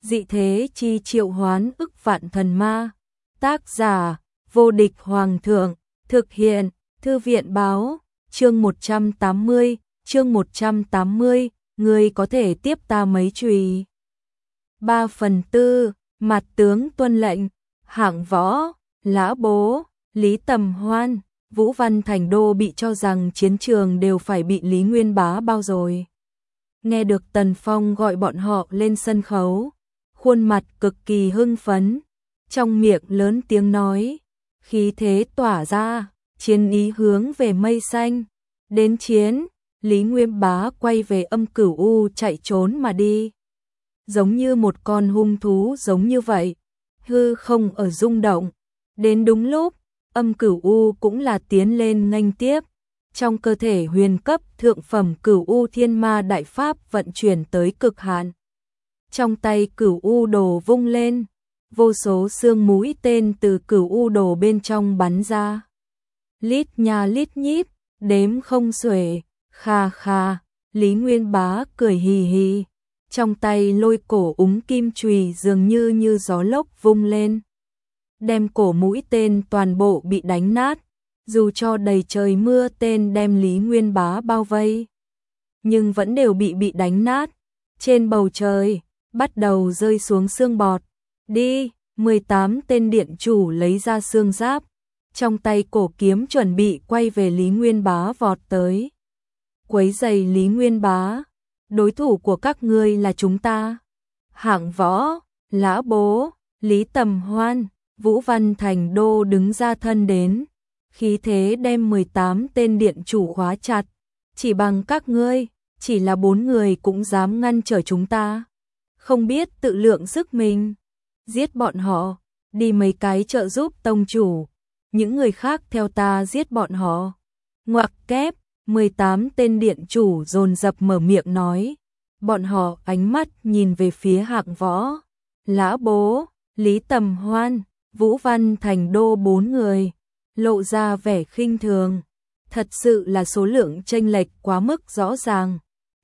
dị thế chi triệu hoán ức vạn thần ma. Tác giả, vô địch hoàng thượng, thực hiện, thư viện báo, chương 180, ngươi có thể tiếp ta mấy chùy. 3/4, mặt tướng tuân lệnh, hạng võ, Lã Bố, Lý Tầm Hoan, Vũ Văn Thành Đô bị cho rằng chiến trường đều phải bị Lý Nguyên Bá bao rồi. Nghe được Tần Phong gọi bọn họ lên sân khấu, khuôn mặt cực kỳ hưng phấn, trong miệng lớn tiếng nói, khí thế tỏa ra, chiến ý hướng về mây xanh. Đến chiến, Lý Nguyên Bá quay về Âm Cửu U chạy trốn mà đi. Giống như một con hung thú giống như vậy, hư không ở rung động. Đến đúng lúc, Âm Cửu U cũng là tiến lên nghênh tiếp. Trong cơ thể huyền cấp thượng phẩm Cửu U Thiên Ma Đại Pháp vận chuyển tới cực hạn. Trong tay Cửu U đồ vung lên, vô số xương mũi tên từ Cửu U đồ bên trong bắn ra. Lít nha lít nhít, đếm không xuể, kha kha, Lý Nguyên Bá cười hì hì, trong tay lôi cổ úng kim chùy dường như gió lốc vung lên, đem cổ mũi tên toàn bộ bị đánh nát, dù cho đầy trời mưa tên đem Lý Nguyên Bá bao vây, nhưng vẫn đều bị đánh nát. Trên bầu trời bắt đầu rơi xuống xương bọt. Đi, 18 tên điện chủ lấy ra xương giáp, trong tay cổ kiếm chuẩn bị quay về Lý Nguyên Bá vọt tới. Quấy giày Lý Nguyên Bá, đối thủ của các ngươi là chúng ta. Hạng Võ, Lã Bố, Lý Tầm Hoan, Vũ Văn Thành Đô đứng ra thân đến, khí thế đem 18 tên điện chủ khóa chặt. Chỉ bằng các ngươi, chỉ là 4 người cũng dám ngăn trở chúng ta. Không biết tự lượng sức mình. Giết bọn họ, đi mấy cái trợ giúp tông chủ. Những người khác theo ta giết bọn họ. Ngoặc kép, 18 tên điện chủ dồn dập mở miệng nói. Bọn họ ánh mắt nhìn về phía Hạng Võ, Lã Bố, Lý Tầm Hoan, Vũ Văn Thành Đô 4 người, lộ ra vẻ khinh thường. Thật sự là số lượng chênh lệch quá mức rõ ràng.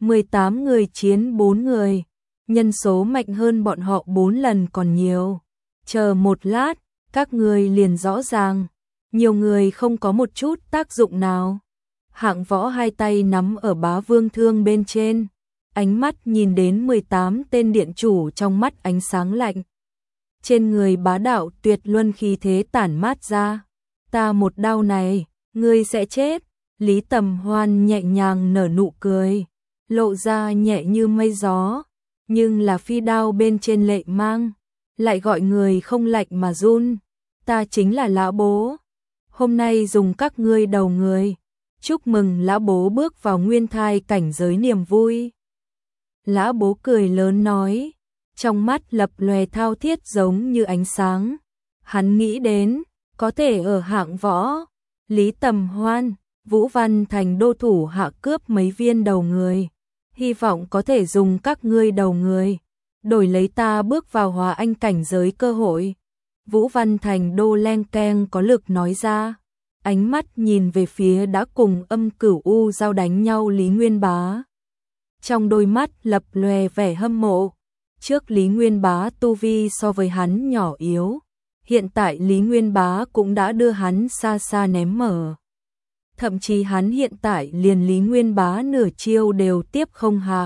18 người chiến 4 người, nhân số mạnh hơn bọn họ 4 lần còn nhiều. Chờ một lát, các người liền rõ ràng. Nhiều người không có một chút tác dụng nào. Hạng Võ hai tay nắm ở bá vương thương bên trên, ánh mắt nhìn đến 18 tên điện chủ trong mắt ánh sáng lạnh. Trên người bá đạo tuyệt luân khí thế tản mát ra. Ta một đao này, ngươi sẽ chết. Lý Tầm Hoan nhẹ nhàng nở nụ cười, lộ ra nhẹ như mây gió, nhưng là phi đao bên trên lệ mang, lại gọi người không lạnh mà run. Ta chính là Lã Bố, hôm nay dùng các ngươi đầu người, chúc mừng Lã Bố bước vào nguyên thai cảnh giới niềm vui. Lã Bố cười lớn nói, trong mắt lập lòe thao thiết giống như ánh sáng. Hắn nghĩ đến, có thể ở Hạng Võ, Lý Tầm Hoan, Vũ Văn Thành Đô thủ hạ cướp mấy viên đầu người, hy vọng có thể dùng các ngươi đầu người, đổi lấy ta bước vào Hóa Anh cảnh giới cơ hội. Vũ Văn Thành Đô len keng có lực nói ra, ánh mắt nhìn về phía đã cùng Âm Cửu U giao đánh nhau Lý Nguyên Bá. Trong đôi mắt lập lòe vẻ hâm mộ, trước Lý Nguyên Bá tu vi so với hắn nhỏ yếu, hiện tại Lý Nguyên Bá cũng đã đưa hắn xa xa ném mở. Thậm chí hắn hiện tại liền Lý Nguyên Bá nửa chiêu đều tiếp không hạ.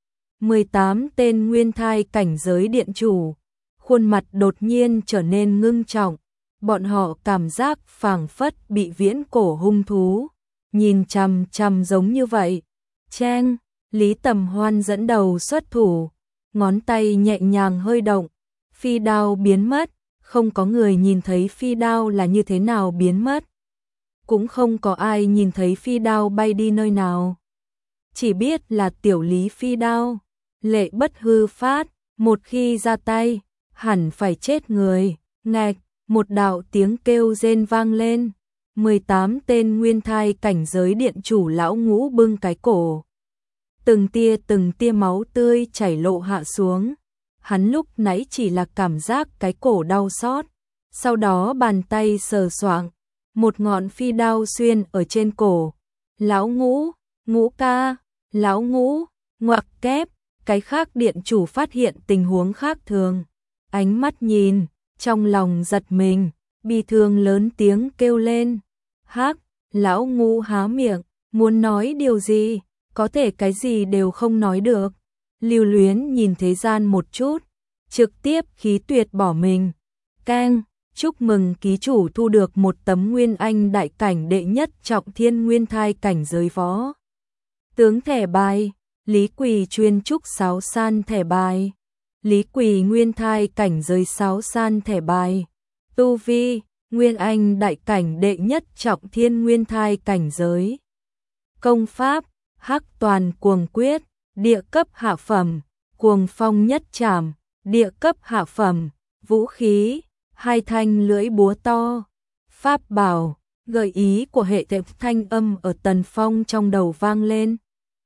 18 tên nguyên thai cảnh giới điện chủ, khuôn mặt đột nhiên trở nên ngưng trọng, bọn họ cảm giác phảng phất bị viễn cổ hung thú nhìn chằm chằm giống như vậy. Cheng, Lý Tầm Hoan dẫn đầu xuất thủ, ngón tay nhẹ nhàng hơi động, phi đao biến mất, không có người nhìn thấy phi đao là như thế nào biến mất. Cũng không có ai nhìn thấy phi đao bay đi nơi nào. Chỉ biết là tiểu Lý phi đao, lệ bất hư phát, một khi ra tay, hẳn phải chết người. Ngạch, một đạo tiếng kêu rên vang lên. 18 tên nguyên thai cảnh giới điện chủ lão ngũ bưng cái cổ. Từng tia máu tươi chảy lộ hạ xuống. Hắn lúc nãy chỉ là cảm giác cái cổ đau xót, sau đó bàn tay sờ soạng, một ngọn phi đao xuyên ở trên cổ. Lão ngũ, ngũ ca, lão ngũ, ngoặc kép, cái khác điện chủ phát hiện tình huống khác thường, ánh mắt nhìn, trong lòng giật mình, bi thương lớn tiếng kêu lên. Hắc, lão ngu há miệng, muốn nói điều gì, có thể cái gì đều không nói được. Lưu Luyến nhìn thế gian một chút, trực tiếp khí tuyệt bỏ mình. Keng, chúc mừng ký chủ thu được một tấm Nguyên Anh đại cảnh đệ nhất trọng thiên nguyên thai cảnh giới võ tướng thẻ bài. Lý Quỳ chuyên trúc 6 san thẻ bài. Lý Quỳ nguyên thai cảnh giới 6 san thẻ bài. Tu vi, Nguyên Anh đại cảnh đệ nhất trọng thiên nguyên thai cảnh giới. Công pháp, Hắc toàn cuồng quyết, địa cấp hạ phẩm, cuồng phong nhất trảm, địa cấp hạ phẩm, vũ khí, 2 thanh lưỡi búa to. Pháp bảo, gợi ý của hệ thống thanh âm ở Tần Phong trong đầu vang lên.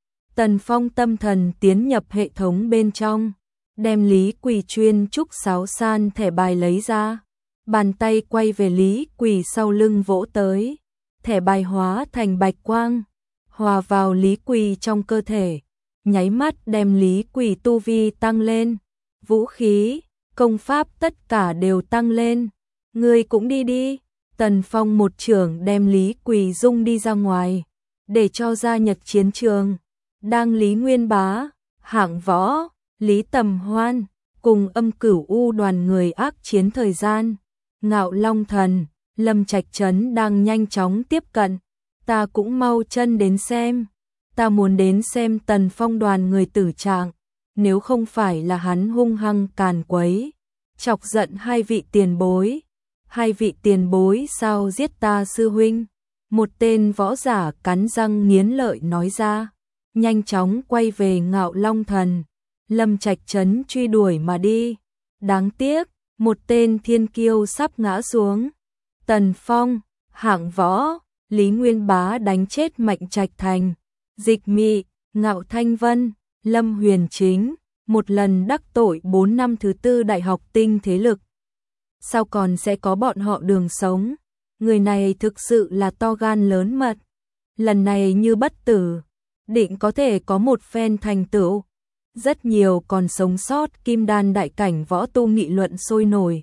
Tần Phong tâm thần tiến nhập hệ thống bên trong, đem Lý Quỳ chuyên trúc 6 san thẻ bài lấy ra, bàn tay quay về Lý Quỳ sau lưng vỗ tới, thẻ bài hóa thành bạch quang, hòa vào Lý Quỳ trong cơ thể, nháy mắt đem Lý Quỳ tu vi tăng lên, vũ khí, công pháp tất cả đều tăng lên, ngươi cũng đi đi. Tần Phong một chưởng đem Lý Quỳ dung đi ra ngoài, để cho gia nhập chiến trường. Đang Lý Nguyên Bá, Hạng Võ, Lý Tầm Hoan, cùng Âm Cửu U đoàn người ác chiến thời gian. Ngạo Long Thần, Lâm Trạch Trấn đang nhanh chóng tiếp cận. Ta cũng mau chân đến xem. Ta muốn đến xem Tần Phong đoàn người tử trạng. Nếu không phải là hắn hung hăng càn quấy, chọc giận hai vị tiền bối. Hai vị tiền bối sao giết ta sư huynh? Một tên võ giả cắn răng nghiến lợi nói ra. Nhanh chóng quay về Ngạo Long Thần, Lâm Trạch Trấn truy đuổi mà đi. Đáng tiếc, một tên thiên kiêu sắp ngã xuống. Tần Phong, Hạng Võ, Lý Nguyên Bá đánh chết Mạnh Trạch Thành, Dịch Mị, Ngạo Thanh Vân, Lâm Huyền Chính, một lần đắc tội 4 năm thứ tư đại học tinh thế lực. Sao còn sẽ có bọn họ đường sống? Người này thực sự là to gan lớn mật. Lần này như bất tử, định có thể có một phen thành tựu. Rất nhiều còn sống sót kim đan đại cảnh võ tu nghị luận sôi nổi.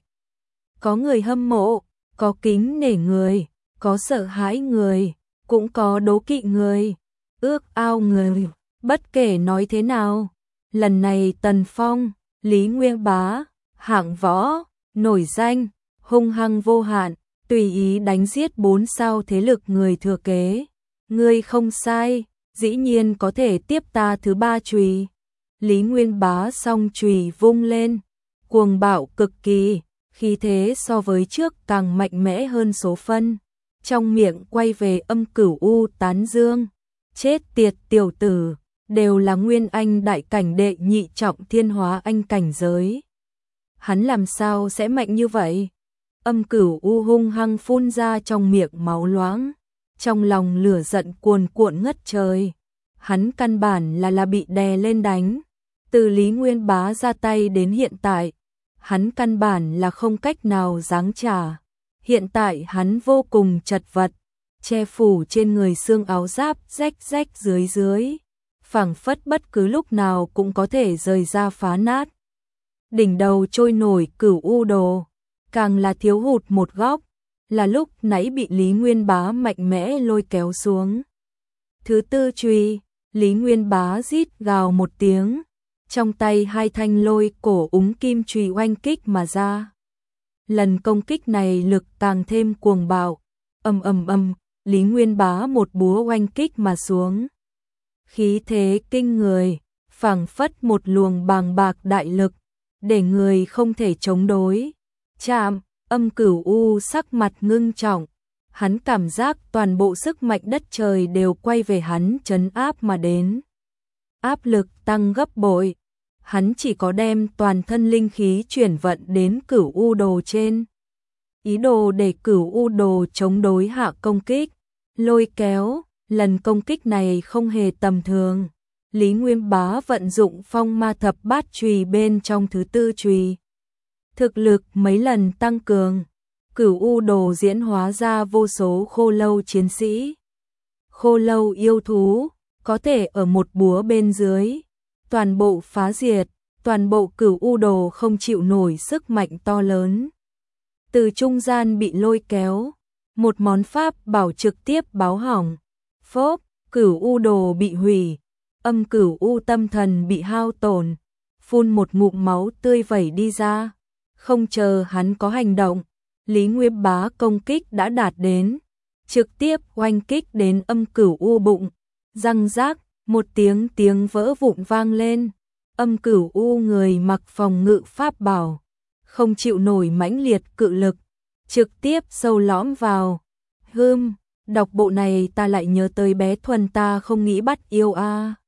Có người hâm mộ, có kính nể người, có sợ hãi người, cũng có đố kỵ người, ước ao người. Bất kể nói thế nào, lần này Tần Phong, Lý Nguyên Bá, Hạng Võ, nổi danh, hung hăng vô hạn, tùy ý đánh giết 4 sao thế lực người thừa kế. Ngươi không sai, dĩ nhiên có thể tiếp ta thứ 3 chùy. Lý Nguyên Bá song chùy vung lên, cuồng bạo cực kỳ, khí thế so với trước càng mạnh mẽ hơn số phân. Trong miệng quay về Âm Cửu U tán dương, chết tiệt tiểu tử, đều là Nguyên Anh đại cảnh đệ nhị trọng thiên hóa anh cảnh giới. Hắn làm sao sẽ mạnh như vậy? Âm Cửu U hung hăng phun ra trong miệng máu loãng, trong lòng lửa giận cuồn cuộn ngất trời. Hắn căn bản là bị đè lên đánh. Từ Lý Nguyên Bá ra tay đến hiện tại, hắn căn bản là không cách nào giáng trả. Hiện tại hắn vô cùng chật vật, che phủ trên người xương áo giáp rách rách dưới dưới, phảng phất bất cứ lúc nào cũng có thể rời ra phá nát. Đỉnh đầu trôi nổi Cửu U đồ, càng là thiếu hụt một góc, là lúc nãy bị Lý Nguyên Bá mạnh mẽ lôi kéo xuống. Thứ 4 chùy, Lý Nguyên Bá rít gào một tiếng, trong tay 2 thanh lôi cổ úng kim chùy oanh kích mà ra. Lần công kích này lực càng thêm cuồng bạo, ầm ầm ầm, Lý Nguyên Bá một búa oanh kích mà xuống. Khí thế kinh người, phảng phất một luồng bàng bạc đại lực, để người không thể chống đối. Chạm, Âm Cửu U sắc mặt ngưng trọng, hắn cảm giác toàn bộ sức mạnh đất trời đều quay về hắn trấn áp mà đến. Áp lực tăng gấp bội, hắn chỉ có đem toàn thân linh khí chuyển vận đến Cửu U đồ trên. Ý đồ để Cửu U đồ chống đối hạ công kích, lôi kéo, lần công kích này không hề tầm thường. Lý Nguyên Bá vận dụng phong ma thập bát chùy bên trong thứ 4 chùy. Thực lực mấy lần tăng cường, Cửu U đồ diễn hóa ra vô số khô lâu chiến sĩ. Khô lâu yêu thú, có thể ở một búa bên dưới, toàn bộ phá diệt, toàn bộ Cửu U Đồ không chịu nổi sức mạnh to lớn. Từ trung gian bị lôi kéo, một món pháp bảo trực tiếp báo hỏng. Phốp, Cửu U Đồ bị hủy, âm Cửu U tâm thần bị hao tổn, phun một ngụm máu tươi vẩy đi ra. Không chờ hắn có hành động, Lý Nguyên Bá công kích đã đạt đến, trực tiếp oanh kích đến âm Cửu U bụng, răng rác, một tiếng vỡ vụn vang lên. Âm Cửu U người mặc phòng ngự pháp bảo, không chịu nổi mãnh liệt cự lực, trực tiếp sâu lõm vào. Đọc bộ này ta lại nhớ tới bé Thuần ta không nghĩ bắt yêu a.